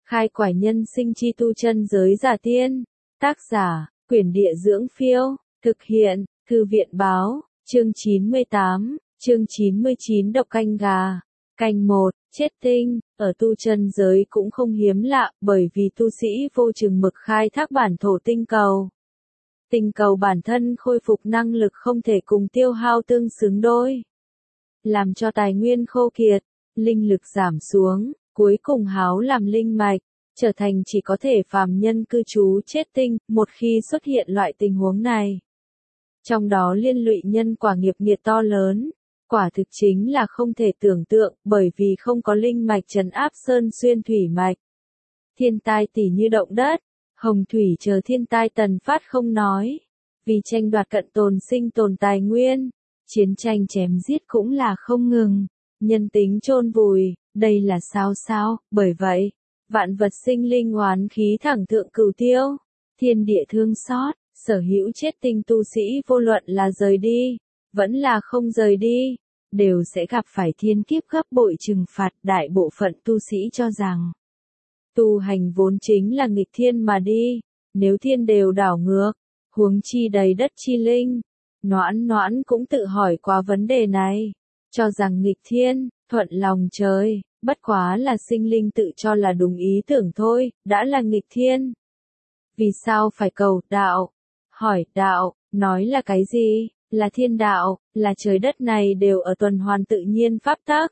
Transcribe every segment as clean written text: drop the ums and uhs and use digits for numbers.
Khai quải nhân sinh chi tu chân giới giả tiên. Tác giả, Quyển Địa Dưỡng Phiêu. Thực hiện, Thư viện Báo. Chương 98, chương 99 độc canh gà. Canh 1, chết tinh, ở tu chân giới cũng không hiếm lạ, bởi vì tu sĩ vô chừng mực khai thác bản thổ tinh cầu. Tinh cầu bản thân khôi phục năng lực không thể cùng tiêu hao tương xứng đôi. Làm cho tài nguyên khô kiệt, linh lực giảm xuống, cuối cùng háo làm linh mạch, trở thành chỉ có thể phàm nhân cư trú chết tinh, một khi xuất hiện loại tình huống này. Trong đó liên lụy nhân quả nghiệp nghiệt to lớn, quả thực chính là không thể tưởng tượng, bởi vì không có linh mạch trấn áp sơn xuyên thủy mạch. Thiên tai tỉ như động đất, hồng thủy chờ thiên tai tần phát không nói, vì tranh đoạt cận tồn sinh tồn tài nguyên, chiến tranh chém giết cũng là không ngừng, nhân tính chôn vùi, đây là sao, bởi vậy, vạn vật sinh linh oán khí thẳng thượng cửu tiêu, thiên địa thương xót, sở hữu chết tinh tu sĩ vô luận là rời đi, vẫn là không rời đi, đều sẽ gặp phải thiên kiếp gấp bội trừng phạt. Đại bộ phận tu sĩ cho rằng, tu hành vốn chính là nghịch thiên mà đi, nếu thiên đều đảo ngược, huống chi đầy đất chi linh. Noãn cũng tự hỏi qua vấn đề này, cho rằng nghịch thiên, thuận lòng trời, bất quá là sinh linh tự cho là đúng ý tưởng thôi, đã là nghịch thiên. Vì sao phải cầu đạo? Hỏi đạo, nói là cái gì? Là thiên đạo, là trời đất này đều ở tuần hoàn tự nhiên pháp tắc.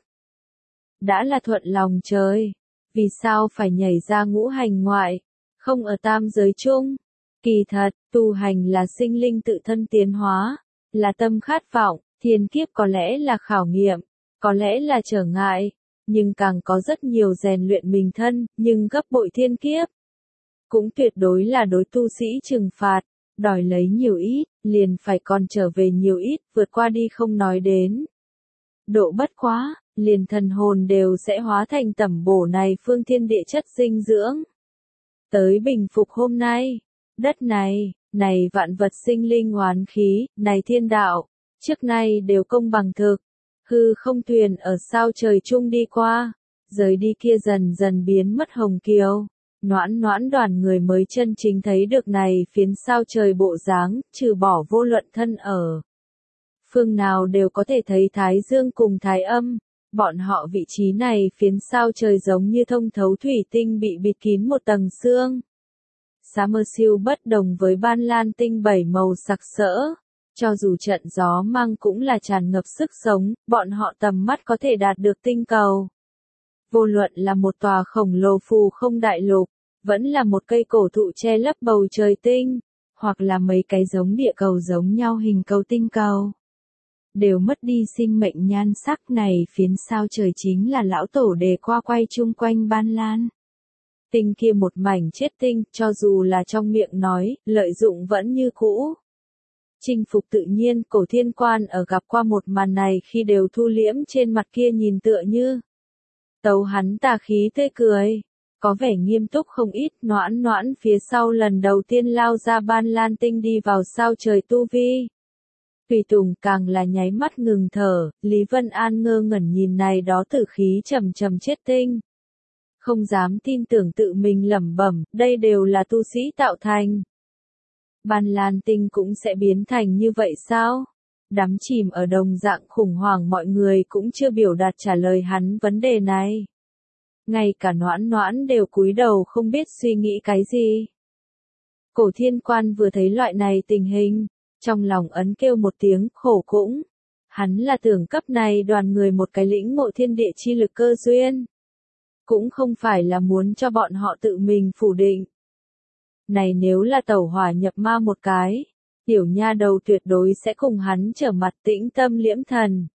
Đã là thuận lòng trời, vì sao phải nhảy ra ngũ hành ngoại, không ở tam giới chung? Kỳ thật, tu hành là sinh linh tự thân tiến hóa, là tâm khát vọng, thiên kiếp có lẽ là khảo nghiệm, có lẽ là trở ngại, nhưng càng có rất nhiều rèn luyện mình thân, nhưng gấp bội thiên kiếp. Cũng tuyệt đối là đối tu sĩ trừng phạt, đòi lấy nhiều ít, liền phải còn trở về nhiều ít, vượt qua đi không nói đến. Độ bất quá, liền thần hồn đều sẽ hóa thành tẩm bổ này phương thiên địa chất dinh dưỡng. Tới bình phục hôm nay, đất này, này vạn vật sinh linh oán khí, này thiên đạo, trước nay đều công bằng thực. Hư không thuyền ở sao trời chung đi qua, rời đi kia dần dần biến mất hồng kiều. Noãn đoàn người mới chân chính thấy được này phiến sao trời bộ dáng, trừ bỏ vô luận thân ở phương nào đều có thể thấy thái dương cùng thái âm, bọn họ vị trí này phiến sao trời giống như thông thấu thủy tinh bị bịt kín một tầng sương. Summer siêu bất đồng với ban lan tinh bảy màu sặc sỡ, cho dù trận gió mang cũng là tràn ngập sức sống, bọn họ tầm mắt có thể đạt được tinh cầu. Vô luận là một tòa khổng lồ phù không đại lục, vẫn là một cây cổ thụ che lấp bầu trời tinh, hoặc là mấy cái giống địa cầu giống nhau hình cầu tinh cầu, đều mất đi sinh mệnh nhan sắc. Này phiến sao trời chính là lão tổ đề qua quay chung quanh ban lan. Tinh kia một mảnh chết tinh, cho dù là trong miệng nói, lợi dụng vẫn như cũ. Chinh phục tự nhiên, Cổ Thiên Quan ở gặp qua một màn này khi đều thu liễm trên mặt kia nhìn tựa như tấu hắn tà khí tươi cười, có vẻ nghiêm túc không ít. Noãn phía sau lần đầu tiên lao ra ban lan tinh đi vào sao trời tu vi. Tùy Tùng càng là nháy mắt ngừng thở, Lý Vân An ngơ ngẩn nhìn này đó tử khí trầm trầm chết tinh. Không dám tin tưởng tự mình lẩm bẩm, đây đều là tu sĩ tạo thành. Ban lan tinh cũng sẽ biến thành như vậy sao? Đắm chìm ở đồng dạng khủng hoảng, mọi người cũng chưa biểu đạt trả lời hắn vấn đề này. Ngay cả Noãn đều cúi đầu không biết suy nghĩ cái gì. Cổ Thiên Quan vừa thấy loại này tình hình, trong lòng ấn kêu một tiếng khổ cũng. Hắn là tưởng cấp này đoàn người một cái lĩnh ngộ thiên địa chi lực cơ duyên. Cũng không phải là muốn cho bọn họ tự mình phủ định. Này nếu là tẩu hỏa nhập ma một cái, tiểu nha đầu tuyệt đối sẽ cùng hắn trở mặt tĩnh tâm liễm thần.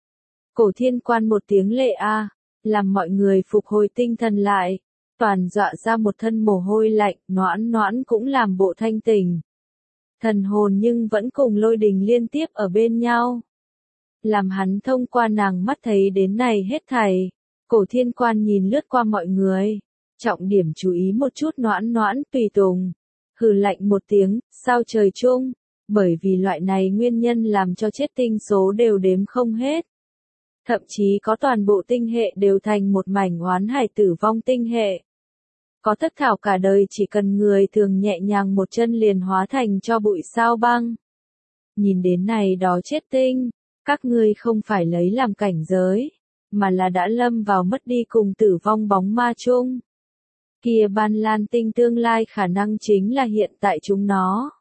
Cổ Thiên Quan một tiếng lệ a, làm mọi người phục hồi tinh thần lại, toàn dọa ra một thân mồ hôi lạnh. Noãn cũng làm bộ thanh tỉnh. Thần hồn nhưng vẫn cùng Lôi Đình liên tiếp ở bên nhau. Làm hắn thông qua nàng mắt thấy đến này hết thảy. Cổ Thiên Quan nhìn lướt qua mọi người, trọng điểm chú ý một chút Noãn. Tùy Tùng hừ lạnh một tiếng, sao trời chung, bởi vì loại này nguyên nhân làm cho chết tinh số đều đếm không hết. Thậm chí có toàn bộ tinh hệ đều thành một mảnh oán hải tử vong tinh hệ. Có thất thảo cả đời chỉ cần người thường nhẹ nhàng một chân liền hóa thành cho bụi sao băng. Nhìn đến này đó chết tinh, các ngươi không phải lấy làm cảnh giới, mà là đã lâm vào mất đi cùng tử vong bóng ma chung. Kia ban lan tinh tương lai khả năng chính là hiện tại chúng nó.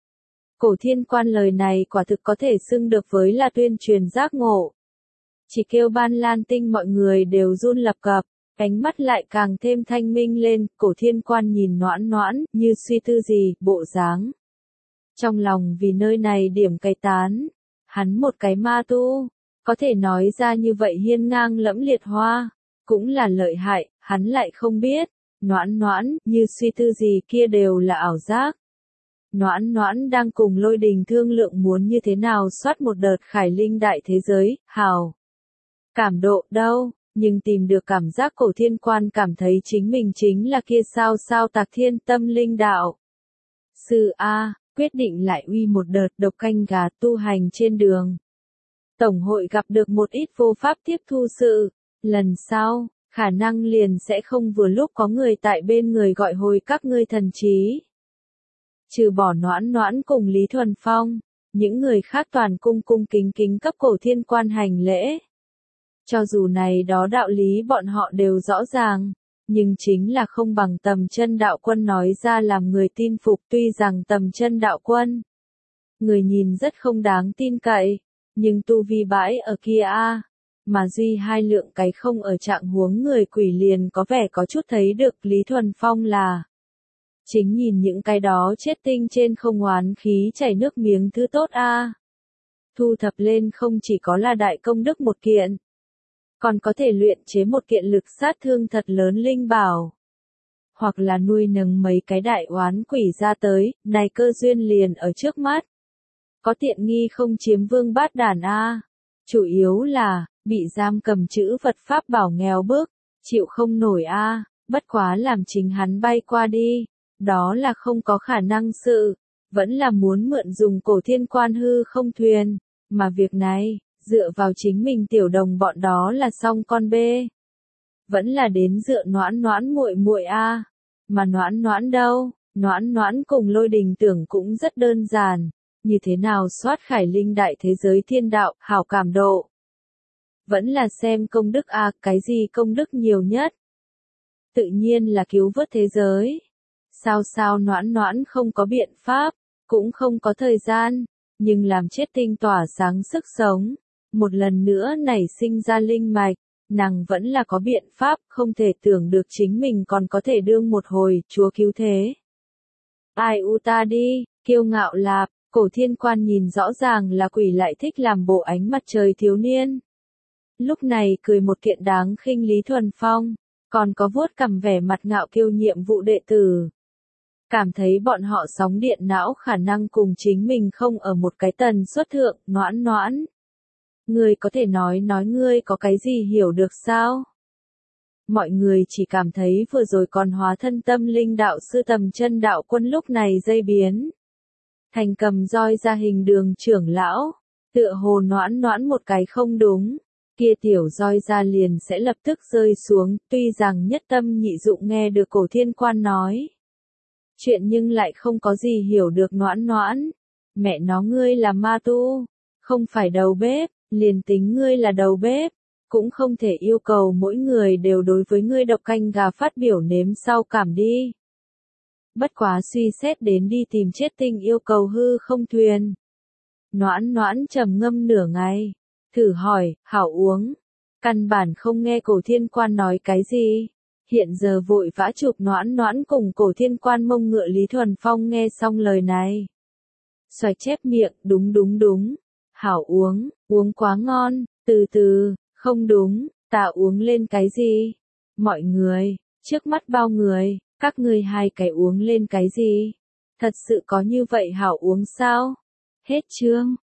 Cổ thiên quan lời này quả thực có thể xưng được với là tuyên truyền giác ngộ. Chỉ kêu ban lan tinh mọi người đều run lập cập, ánh mắt lại càng thêm thanh minh lên, cổ thiên quan nhìn Noãn Noãn, như suy tư gì, bộ dáng. Trong lòng vì nơi này điểm cây tán, hắn một cái ma tu, có thể nói ra như vậy hiên ngang lẫm liệt hoa, cũng là lợi hại, hắn lại không biết, Noãn Noãn, như suy tư gì kia đều là ảo giác. Noãn Noãn đang cùng Lôi Đình thương lượng muốn như thế nào soát một đợt khải linh đại thế giới, hào. Cảm độ đâu, nhưng tìm được cảm giác cổ thiên quan cảm thấy chính mình chính là kia sao sao tạc thiên tâm linh đạo. Sư A, quyết định lại uy một đợt độc canh gà tu hành trên đường. Tổng hội gặp được một ít vô pháp tiếp thu sự, lần sau, khả năng liền sẽ không vừa lúc có người tại bên người gọi hồi các ngươi thần trí. Trừ bỏ Noãn Noãn cùng Lý Thuần Phong, những người khác toàn cung cung kính kính cấp cổ thiên quan hành lễ. Cho dù này đó đạo lý bọn họ đều rõ ràng, nhưng chính là không bằng Tầm Chân đạo quân nói ra làm người tin phục. Tuy rằng Tầm Chân đạo quân, người nhìn rất không đáng tin cậy, nhưng tu vi bãi ở kia a, mà duy hai lượng cái không ở trạng huống người quỷ liền có vẻ có chút thấy được Lý Thuần Phong là. Chính nhìn những cái đó chết tinh trên không oán khí chảy nước miếng thứ tốt a. Thu thập lên không chỉ có là đại công đức một kiện, còn có thể luyện chế một kiện lực sát thương thật lớn linh bảo. Hoặc là nuôi nấng mấy cái đại oán quỷ ra tới, này cơ duyên liền ở trước mắt. Có tiện nghi không chiếm vương bát đàn a. Chủ yếu là, bị giam cầm chữ Phật Pháp bảo nghèo bức, chịu không nổi a. Bất quá làm chính hắn bay qua đi, đó là không có khả năng sự, vẫn là muốn mượn dùng cổ thiên quan hư không thuyền, mà việc này, dựa vào chính mình tiểu đồng bọn đó là xong con bê. Vẫn là đến dựa Noãn Noãn muội muội a, mà Noãn Noãn đâu, Noãn Noãn cùng Lôi Đình tưởng cũng rất đơn giản, như thế nào soát khải linh đại thế giới thiên đạo, hảo cảm độ. Vẫn là xem công đức a, cái gì công đức nhiều nhất? Tự nhiên là cứu vớt thế giới. Sao Noãn Noãn không có biện pháp, cũng không có thời gian, nhưng làm chết tinh tỏa sáng sức sống, một lần nữa nảy sinh ra linh mạch, nàng vẫn là có biện pháp, không thể tưởng được chính mình còn có thể đương một hồi, Chúa cứu thế. Ai u ta đi, kiêu ngạo lạp, cổ thiên quan nhìn rõ ràng là quỷ lại thích làm bộ ánh mặt trời thiếu niên. Lúc này cười một kiện đáng khinh Lý Thuần Phong, còn có vuốt cằm vẻ mặt ngạo kiêu nhiệm vụ đệ tử. Cảm thấy bọn họ sóng điện não khả năng cùng chính mình không ở một cái tần suất thượng. Noãn Noãn, ngươi có thể nói ngươi có cái gì hiểu được sao? Mọi người chỉ cảm thấy vừa rồi còn hóa thân tâm linh đạo sư Tầm Chân đạo quân lúc này dây biến. Thành cầm roi ra hình đường trưởng lão, tựa hồ Noãn Noãn một cái không đúng, kia tiểu roi ra liền sẽ lập tức rơi xuống, tuy rằng nhất tâm nhị dụng nghe được cổ thiên quan nói. Chuyện nhưng lại không có gì hiểu được. Noãn Noãn, mẹ nó ngươi là ma tu, không phải đầu bếp, liền tính ngươi là đầu bếp, cũng không thể yêu cầu mỗi người đều đối với ngươi độc canh gà phát biểu nếm sau cảm đi. Bất quá suy xét đến đi tìm chết tinh yêu cầu hư không thuyền. Noãn Noãn trầm ngâm nửa ngày, thử hỏi, hảo uống, căn bản không nghe cổ thiên quan nói cái gì. Hiện giờ vội vã chụp Noãn Noãn cùng cổ thiên quan mông ngựa. Lý Thuần Phong nghe xong lời này, xoạch chép miệng, đúng, hảo uống, uống quá ngon, từ từ, không đúng, ta uống lên cái gì? Mọi người, trước mắt bao người, các ngươi hai cái uống lên cái gì? Thật sự có như vậy hảo uống sao? Hết chương.